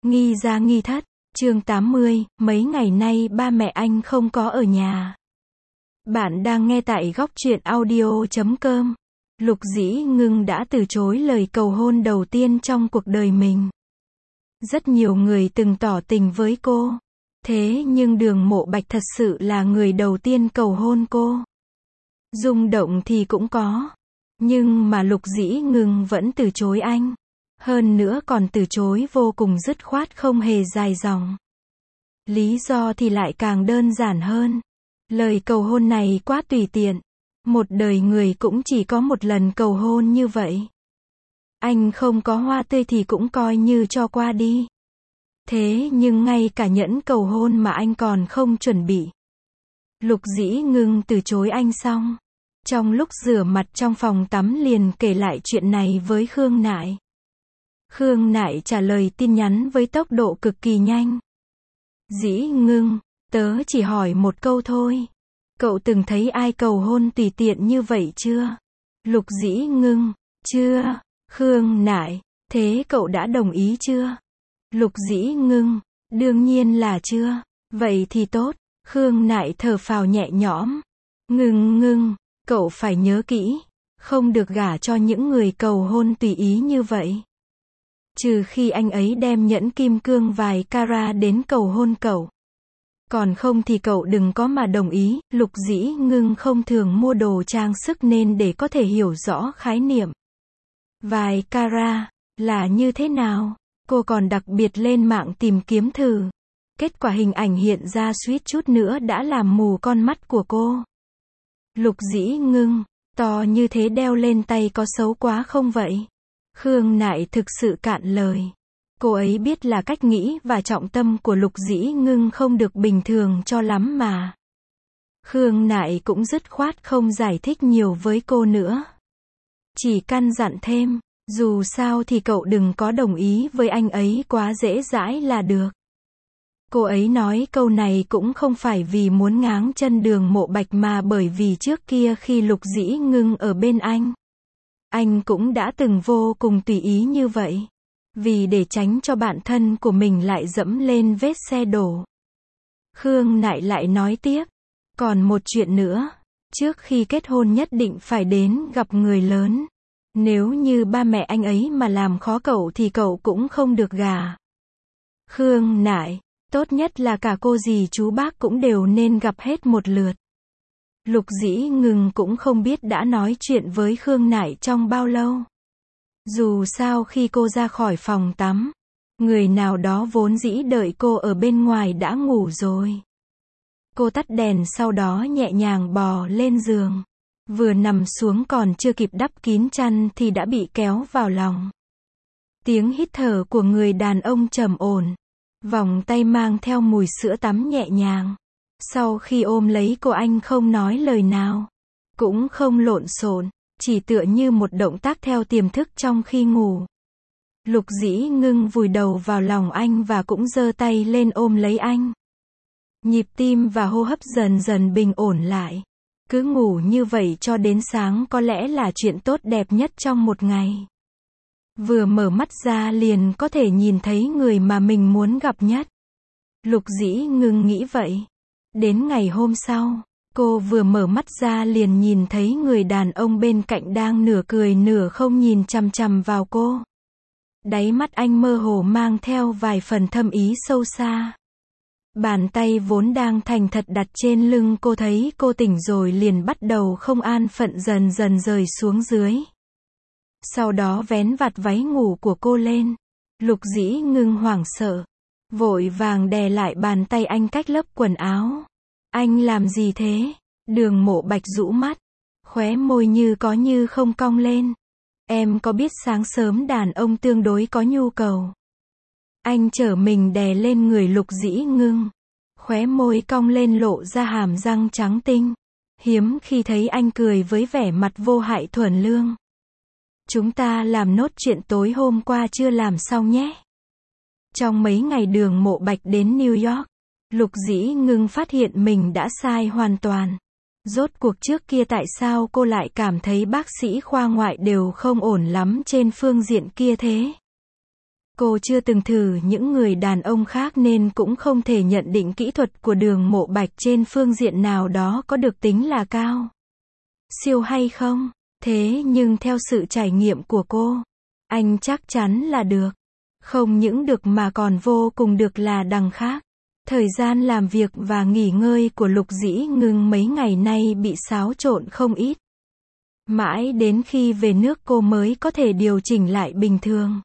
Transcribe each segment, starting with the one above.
Nghi gia nghi thất, chương 80, mấy ngày nay ba mẹ anh không có ở nhà. Bạn đang nghe tại góc truyện audio.com. Lục Dĩ Ngưng đã từ chối lời cầu hôn đầu tiên trong cuộc đời mình. Rất nhiều người từng tỏ tình với cô. Thế nhưng Đường Mộ Bạch thật sự là người đầu tiên cầu hôn cô. Rung động thì cũng có. Nhưng mà Lục Dĩ Ngưng vẫn từ chối anh. Hơn nữa còn từ chối vô cùng dứt khoát, không hề dài dòng. Lý do thì lại càng đơn giản hơn. Lời cầu hôn này quá tùy tiện. Một đời người cũng chỉ có một lần cầu hôn như vậy. Anh không có hoa tươi thì cũng coi như cho qua đi. Thế nhưng ngay cả nhẫn cầu hôn mà anh còn không chuẩn bị. Lục Dĩ Ngưng từ chối anh xong. Trong lúc rửa mặt trong phòng tắm liền kể lại chuyện này với Khương Nại. Khương Nại trả lời tin nhắn với tốc độ cực kỳ nhanh. Dĩ Ngưng, tớ chỉ hỏi một câu thôi. Cậu từng thấy ai cầu hôn tùy tiện như vậy chưa? Lục Dĩ Ngưng, chưa. Khương Nại, thế cậu đã đồng ý chưa? Lục Dĩ Ngưng, đương nhiên là chưa. Vậy thì tốt. Khương Nại thở phào nhẹ nhõm. Ngưng, cậu phải nhớ kỹ. Không được gả cho những người cầu hôn tùy ý như vậy. Trừ khi anh ấy đem nhẫn kim cương vài carat đến cầu hôn cậu. Còn không thì cậu đừng có mà đồng ý. Lục Dĩ Ngưng không thường mua đồ trang sức nên để có thể hiểu rõ khái niệm. Vài carat là như thế nào? Cô còn đặc biệt lên mạng tìm kiếm thử. Kết quả hình ảnh hiện ra suýt chút nữa đã làm mù con mắt của cô. Lục Dĩ Ngưng, to như thế đeo lên tay có xấu quá không vậy? Khương Nại thực sự cạn lời. Cô ấy biết là cách nghĩ và trọng tâm của Lục Dĩ Ngưng không được bình thường cho lắm mà. Khương Nại cũng dứt khoát không giải thích nhiều với cô nữa. Chỉ căn dặn thêm, dù sao thì cậu đừng có đồng ý với anh ấy quá dễ dãi là được. Cô ấy nói câu này cũng không phải vì muốn ngáng chân Đường Mộ Bạch mà bởi vì trước kia khi Lục Dĩ Ngưng ở bên anh cũng đã từng vô cùng tùy ý như vậy. Vì để tránh cho bạn thân của mình lại dẫm lên vết xe đổ. Khương Nại lại nói tiếp. Còn một chuyện nữa. Trước khi kết hôn nhất định phải đến gặp người lớn. Nếu như ba mẹ anh ấy mà làm khó cậu thì cậu cũng không được gả. Khương Nại, tốt nhất là cả cô dì chú bác cũng đều nên gặp hết một lượt. Lục Dĩ Ngưng cũng không biết đã nói chuyện với Khương Nại trong bao lâu. Dù sao khi cô ra khỏi phòng tắm, người nào đó vốn dĩ đợi cô ở bên ngoài đã ngủ rồi. Cô tắt đèn sau đó nhẹ nhàng bò lên giường. Vừa nằm xuống còn chưa kịp đắp kín chăn thì đã bị kéo vào lòng. Tiếng hít thở của người đàn ông trầm ổn. Vòng tay mang theo mùi sữa tắm nhẹ nhàng. Sau khi ôm lấy cô anh không nói lời nào. Cũng không lộn xộn. Chỉ tựa như một động tác theo tiềm thức trong khi ngủ. Lục Dĩ Ngưng vùi đầu vào lòng anh và cũng giơ tay lên ôm lấy anh. Nhịp tim và hô hấp dần dần bình ổn lại. Cứ ngủ như vậy cho đến sáng có lẽ là chuyện tốt đẹp nhất trong một ngày. Vừa mở mắt ra liền có thể nhìn thấy người mà mình muốn gặp nhất. Lục Dĩ Ngưng nghĩ vậy. Đến ngày hôm sau, cô vừa mở mắt ra liền nhìn thấy người đàn ông bên cạnh đang nửa cười nửa không nhìn chằm chằm vào cô. Đáy mắt anh mơ hồ mang theo vài phần thâm ý sâu xa. Bàn tay vốn đang thành thật đặt trên lưng cô thấy cô tỉnh rồi liền bắt đầu không an phận dần dần rời xuống dưới. Sau đó vén vạt váy ngủ của cô lên. Lục Dĩ Ngưng hoảng sợ. Vội vàng đè lại bàn tay anh cách lớp quần áo. Anh làm gì thế? Đường Mộ Bạch rũ mắt. Khóe môi như có như không cong lên. Em có biết sáng sớm đàn ông tương đối có nhu cầu. Anh trở mình đè lên người Lục Dĩ Ngưng. Khóe môi cong lên lộ ra hàm răng trắng tinh. Hiếm khi thấy anh cười với vẻ mặt vô hại thuần lương. Chúng ta làm nốt chuyện tối hôm qua chưa làm xong nhé. Trong mấy ngày Đường Mộ Bạch đến New York, Lục Dĩ Ngưng phát hiện mình đã sai hoàn toàn. Rốt cuộc trước kia tại sao cô lại cảm thấy bác sĩ khoa ngoại đều không ổn lắm trên phương diện kia thế? Cô chưa từng thử những người đàn ông khác nên cũng không thể nhận định kỹ thuật của Đường Mộ Bạch trên phương diện nào đó có được tính là cao siêu hay không. Thế nhưng theo sự trải nghiệm của cô, anh chắc chắn là được. Không những được mà còn vô cùng được là đằng khác. Thời gian làm việc và nghỉ ngơi của Lục Dĩ Ngưng mấy ngày nay bị xáo trộn không ít. Mãi đến khi về nước cô mới có thể điều chỉnh lại bình thường.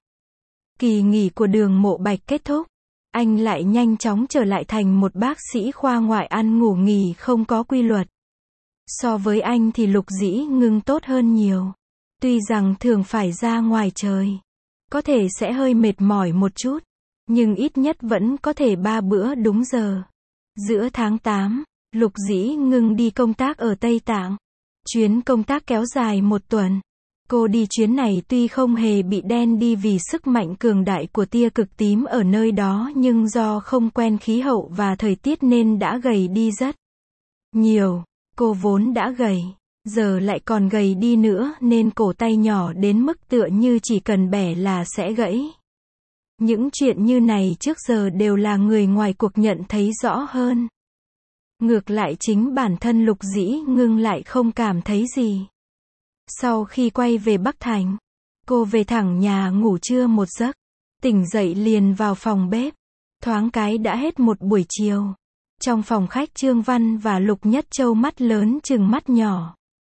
Kỳ nghỉ của Đường Mộ Bạch kết thúc, anh lại nhanh chóng trở lại thành một bác sĩ khoa ngoại ăn ngủ nghỉ không có quy luật. So với anh thì Lục Dĩ Ngưng tốt hơn nhiều. Tuy rằng thường phải ra ngoài trời, có thể sẽ hơi mệt mỏi một chút, nhưng ít nhất vẫn có thể 3 bữa đúng giờ. Giữa tháng 8, Lục Dĩ Ngưng đi công tác ở Tây Tạng. Chuyến công tác kéo dài 1 tuần. Cô đi chuyến này tuy không hề bị đen đi vì sức mạnh cường đại của tia cực tím ở nơi đó, nhưng do không quen khí hậu và thời tiết nên đã gầy đi rất nhiều. Cô vốn đã gầy, giờ lại còn gầy đi nữa nên cổ tay nhỏ đến mức tựa như chỉ cần bẻ là sẽ gãy. Những chuyện như này trước giờ đều là người ngoài cuộc nhận thấy rõ hơn. Ngược lại chính bản thân Lục Dĩ Ngưng lại không cảm thấy gì. Sau khi quay về Bắc Thành, cô về thẳng nhà ngủ trưa một giấc, tỉnh dậy liền vào phòng bếp. Thoáng cái đã hết một buổi chiều. Trong phòng khách Trương Văn và Lục Nhất Châu mắt lớn chừng mắt nhỏ.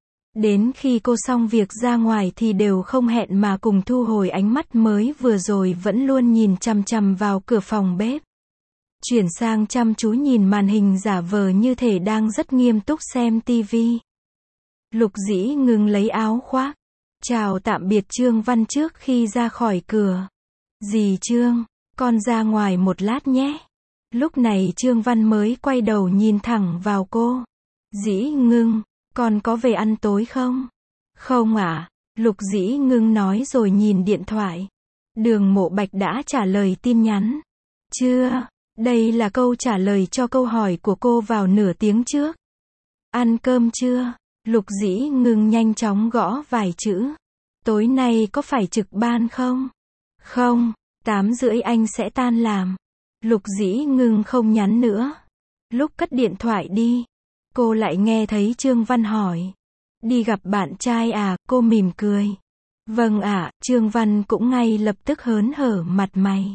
Đến khi cô xong việc ra ngoài thì đều không hẹn mà cùng thu hồi ánh mắt mới vừa rồi vẫn luôn nhìn chằm chằm vào cửa phòng bếp. Chuyển sang chăm chú nhìn màn hình giả vờ như thể đang rất nghiêm túc xem tivi. Lục Dĩ Ngưng lấy áo khoác, chào tạm biệt Trương Văn trước khi ra khỏi cửa. Dì Trương, con ra ngoài một lát nhé. Lúc này Trương Văn mới quay đầu nhìn thẳng vào cô. Dĩ Ngưng, con có về ăn tối không? Không ạ, Lục Dĩ Ngưng nói rồi nhìn điện thoại. Đường Mộ Bạch đã trả lời tin nhắn. Chưa, đây là câu trả lời cho câu hỏi của cô vào nửa tiếng trước. Ăn cơm chưa? Lục Dĩ Ngưng nhanh chóng gõ vài chữ. Tối nay có phải trực ban không? Không, 8:30 anh sẽ tan làm. Lục Dĩ Ngưng không nhắn nữa. Lúc cất điện thoại đi, cô lại nghe thấy Trương Văn hỏi. Đi gặp bạn trai à? Cô mỉm cười. Vâng ạ, Trương Văn cũng ngay lập tức hớn hở mặt mày.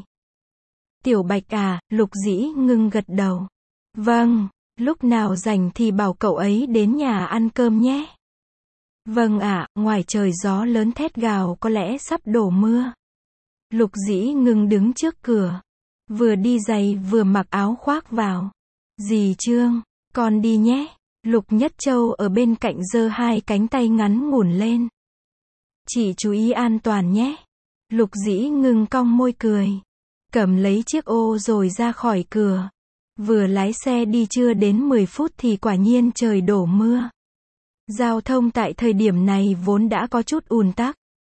Tiểu Bạch à? Lục Dĩ Ngưng gật đầu. Vâng, lúc nào rảnh thì bảo cậu ấy đến nhà ăn cơm nhé. Vâng ạ, ngoài trời gió lớn thét gào có lẽ sắp đổ mưa. Lục Dĩ Ngưng đứng trước cửa. Vừa đi giày vừa mặc áo khoác vào. Dì Trương, con đi nhé. Lục Nhất Châu ở bên cạnh giơ 2 cánh tay ngắn ngủn lên. Chị chú ý an toàn nhé. Lục Dĩ Ngưng cong môi cười. Cầm lấy chiếc ô rồi ra khỏi cửa. Vừa lái xe đi chưa đến 10 phút thì quả nhiên trời đổ mưa. Giao thông tại thời điểm này vốn đã có chút ùn tắc.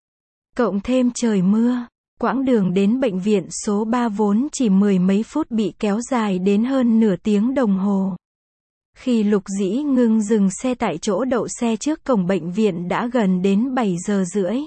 Cộng thêm trời mưa, quãng đường đến bệnh viện số 3 vốn chỉ 10 mấy phút bị kéo dài đến hơn nửa tiếng đồng hồ. Khi Lục Dĩ Ngưng dừng xe tại chỗ đậu xe trước cổng bệnh viện đã gần đến 7:30.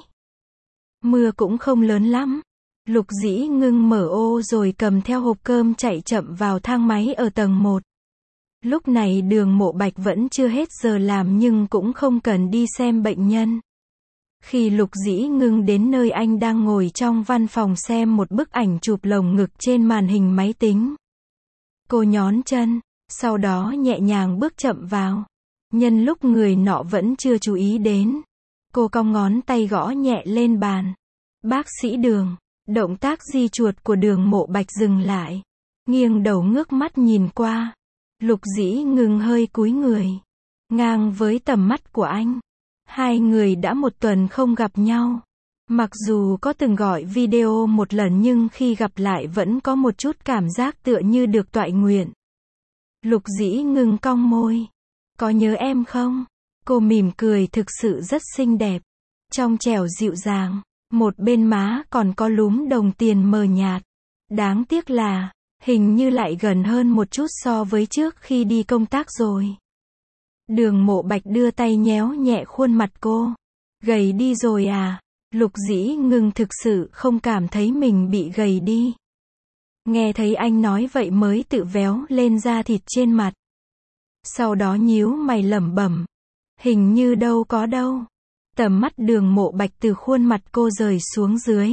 Mưa cũng không lớn lắm. Lục Dĩ Ngưng mở ô rồi cầm theo hộp cơm chạy chậm vào thang máy ở tầng 1. Lúc này Đường Mộ Bạch vẫn chưa hết giờ làm nhưng cũng không cần đi xem bệnh nhân. Khi Lục Dĩ Ngưng đến nơi anh đang ngồi trong văn phòng xem một bức ảnh chụp lồng ngực trên màn hình máy tính. Cô nhón chân, sau đó nhẹ nhàng bước chậm vào. Nhân lúc người nọ vẫn chưa chú ý đến, cô cong ngón tay gõ nhẹ lên bàn. Bác sĩ Đường. Động tác di chuột của Đường Mộ Bạch dừng lại. Nghiêng đầu ngước mắt nhìn qua. Lục Dĩ Ngưng hơi cúi người. Ngang với tầm mắt của anh. Hai người đã 1 tuần không gặp nhau. Mặc dù có từng gọi video một lần nhưng khi gặp lại vẫn có một chút cảm giác tựa như được toại nguyện. Lục Dĩ Ngưng cong môi. Có nhớ em không? Cô mỉm cười thực sự rất xinh đẹp. Trong trẻo dịu dàng. Một bên má còn có lúm đồng tiền mờ nhạt. Đáng tiếc là, hình như lại gần hơn một chút so với trước khi đi công tác rồi. Đường Mộ Bạch đưa tay nhéo nhẹ khuôn mặt cô. Gầy đi rồi à? Lục Dĩ Ngưng thực sự không cảm thấy mình bị gầy đi. Nghe thấy anh nói vậy mới tự véo lên da thịt trên mặt. Sau đó nhíu mày lẩm bẩm. Hình như đâu có đâu. Tầm mắt Đường Mộ Bạch từ khuôn mặt cô rời xuống dưới.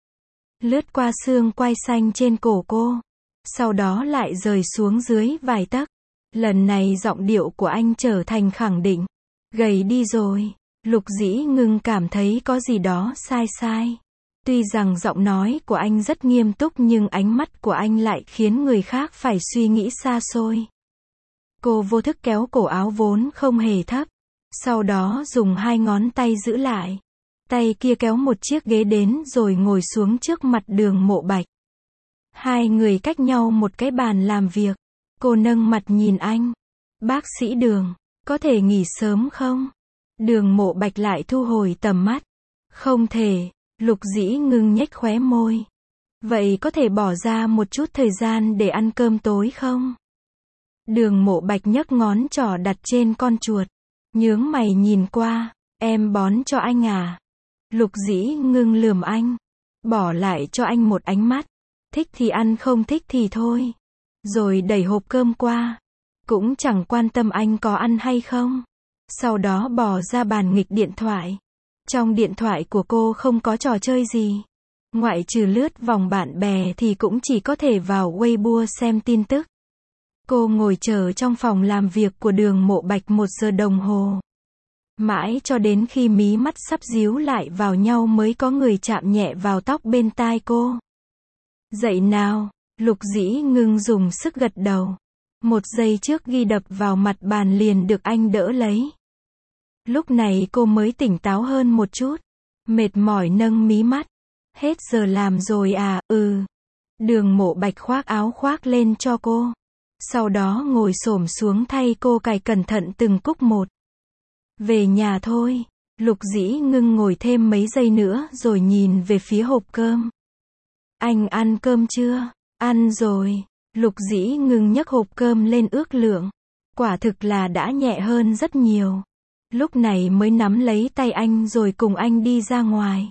Lướt qua xương quai xanh trên cổ cô. Sau đó lại rời xuống dưới vài tấc. Lần này giọng điệu của anh trở thành khẳng định. Gầy đi rồi. Lục Dĩ Ngưng cảm thấy có gì đó sai sai. Tuy rằng giọng nói của anh rất nghiêm túc nhưng ánh mắt của anh lại khiến người khác phải suy nghĩ xa xôi. Cô vô thức kéo cổ áo vốn không hề thấp. Sau đó dùng hai ngón tay giữ lại. Tay kia kéo một chiếc ghế đến rồi ngồi xuống trước mặt Đường Mộ Bạch. Hai người cách nhau một cái bàn làm việc. Cô nâng mặt nhìn anh. Bác sĩ Đường, có thể nghỉ sớm không? Đường Mộ Bạch lại thu hồi tầm mắt. Không thể. Lục Dĩ Ngưng nhếch khóe môi. Vậy có thể bỏ ra một chút thời gian để ăn cơm tối không? Đường Mộ Bạch nhấc ngón trỏ đặt trên con chuột. Nhướng mày nhìn qua. Em bón cho anh à? Lục Dĩ Ngưng lườm anh. Bỏ lại cho anh một ánh mắt. Thích thì ăn, không thích thì thôi. Rồi đẩy hộp cơm qua. Cũng chẳng quan tâm anh có ăn hay không. Sau đó bỏ ra bàn nghịch điện thoại. Trong điện thoại của cô không có trò chơi gì. Ngoại trừ lướt vòng bạn bè thì cũng chỉ có thể vào Weibo xem tin tức. Cô ngồi chờ trong phòng làm việc của Đường Mộ Bạch 1 giờ đồng hồ. Mãi cho đến khi mí mắt sắp díu lại vào nhau mới có người chạm nhẹ vào tóc bên tai cô. Dậy nào, Lục Dĩ Ngưng dùng sức gật đầu. 1 giây trước ghi đập vào mặt bàn liền được anh đỡ lấy. Lúc này cô mới tỉnh táo hơn một chút. Mệt mỏi nâng mí mắt. Hết giờ làm rồi à? Đường Mộ Bạch khoác áo khoác lên cho cô. Sau đó ngồi xổm xuống thay cô cài cẩn thận từng cúc một. Về nhà thôi. Lục Dĩ Ngưng ngồi thêm mấy giây nữa rồi nhìn về phía hộp cơm. Anh ăn cơm chưa? Ăn rồi. Lục Dĩ Ngưng nhấc hộp cơm lên ước lượng. Quả thực là đã nhẹ hơn rất nhiều. Lúc này mới nắm lấy tay anh rồi cùng anh đi ra ngoài.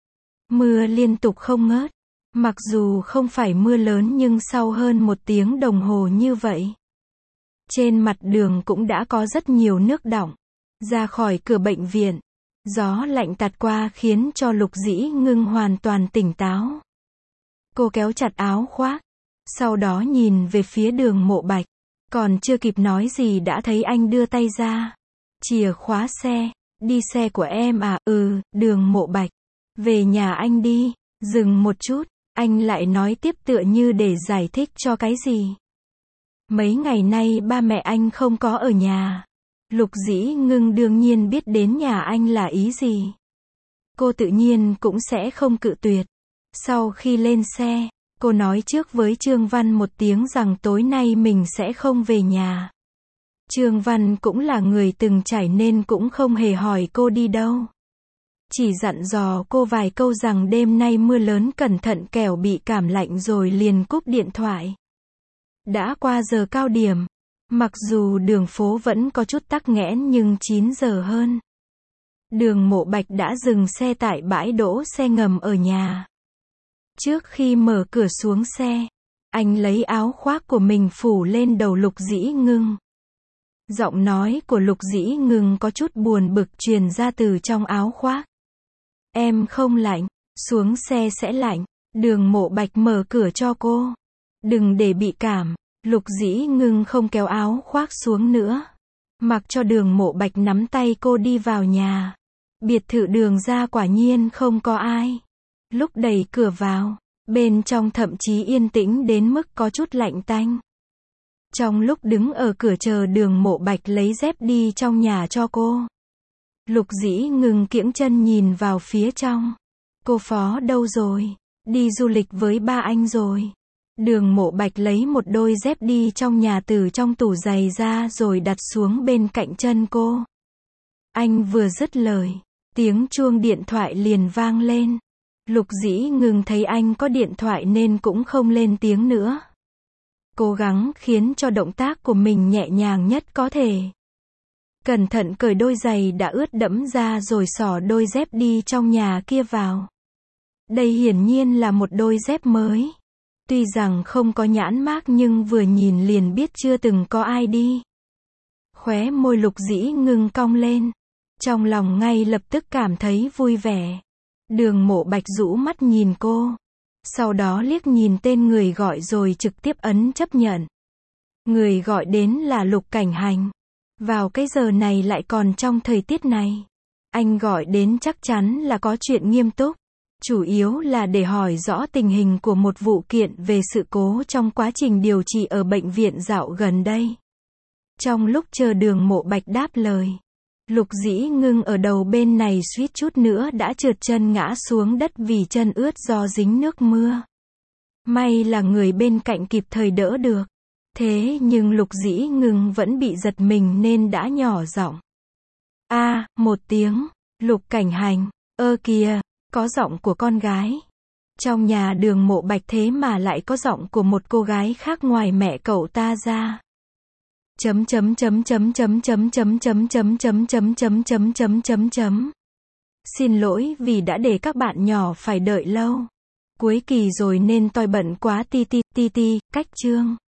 Mưa liên tục không ngớt. Mặc dù không phải mưa lớn nhưng sau hơn 1 tiếng đồng hồ như vậy, trên mặt đường cũng đã có rất nhiều nước đọng. Ra khỏi cửa bệnh viện, gió lạnh tạt qua khiến cho Lục Dĩ Ngưng hoàn toàn tỉnh táo. Cô kéo chặt áo khoác, sau đó nhìn về phía Đường Mộ Bạch. Còn chưa kịp nói gì đã thấy anh đưa tay ra. Chìa khóa xe, đi xe của em à? Đường Mộ Bạch. Về nhà anh đi. Dừng một chút, anh lại nói tiếp tựa như để giải thích cho cái gì. Mấy ngày nay ba mẹ anh không có ở nhà. Lục Dĩ Ngưng đương nhiên biết đến nhà anh là ý gì. Cô tự nhiên cũng sẽ không cự tuyệt. Sau khi lên xe, cô nói trước với Trương Văn một tiếng rằng tối nay mình sẽ không về nhà. Trương Văn cũng là người từng trải nên cũng không hề hỏi cô đi đâu. Chỉ dặn dò cô vài câu rằng đêm nay mưa lớn cẩn thận kẻo bị cảm lạnh rồi liền cúp điện thoại. Đã qua giờ cao điểm. Mặc dù đường phố vẫn có chút tắc nghẽn nhưng 9 giờ hơn. Đường Mộ Bạch đã dừng xe tại bãi đỗ xe ngầm ở nhà. Trước khi mở cửa xuống xe, anh lấy áo khoác của mình phủ lên đầu Lục Dĩ Ngưng. Giọng nói của Lục Dĩ Ngưng có chút buồn bực truyền ra từ trong áo khoác. Em không lạnh, xuống xe sẽ lạnh. Đường Mộ Bạch mở cửa cho cô. Đừng để bị cảm. Lục Dĩ Ngưng không kéo áo khoác xuống nữa. Mặc cho Đường Mộ Bạch nắm tay cô đi vào nhà. Biệt thự Đường ra quả nhiên không có ai. Lúc đẩy cửa vào, bên trong thậm chí yên tĩnh đến mức có chút lạnh tanh. Trong lúc đứng ở cửa chờ Đường Mộ Bạch lấy dép đi trong nhà cho cô, Lục Dĩ Ngưng kiễng chân nhìn vào phía trong. Cô Phó đâu rồi? Đi du lịch với ba anh rồi. Đường Mộ Bạch lấy một đôi dép đi trong nhà từ trong tủ giày ra rồi đặt xuống bên cạnh chân cô. Anh vừa dứt lời, tiếng chuông điện thoại liền vang lên. Lục Dĩ Ngưng thấy anh có điện thoại nên cũng không lên tiếng nữa. Cố gắng khiến cho động tác của mình nhẹ nhàng nhất có thể. Cẩn thận cởi đôi giày đã ướt đẫm ra rồi xỏ đôi dép đi trong nhà kia vào. Đây hiển nhiên là một đôi dép mới. Tuy rằng không có nhãn mác nhưng vừa nhìn liền biết chưa từng có ai đi. Khóe môi Lục Dĩ Ngưng cong lên. Trong lòng ngay lập tức cảm thấy vui vẻ. Đường Mộ Bạch rũ mắt nhìn cô. Sau đó liếc nhìn tên người gọi rồi trực tiếp ấn chấp nhận. Người gọi đến là Lục Cảnh Hành. Vào cái giờ này lại còn trong thời tiết này. Anh gọi đến chắc chắn là có chuyện nghiêm túc. Chủ yếu là để hỏi rõ tình hình của một vụ kiện về sự cố trong quá trình điều trị ở bệnh viện dạo gần đây. Trong lúc chờ Đường Mộ Bạch đáp lời, Lục Dĩ Ngưng ở đầu bên này suýt chút nữa đã trượt chân ngã xuống đất vì chân ướt do dính nước mưa. May là người bên cạnh kịp thời đỡ được. Thế nhưng Lục Dĩ Ngưng vẫn bị giật mình nên đã nhỏ giọng. Một tiếng, Lục Cảnh Hành, ơ kìa, có giọng của con gái. Trong nhà Đường Mộ Bạch thế mà lại có giọng của một cô gái khác ngoài mẹ cậu ta ra. Xin lỗi vì đã để các bạn nhỏ phải đợi lâu. Cuối kỳ rồi nên tôi bận quá, cách chương.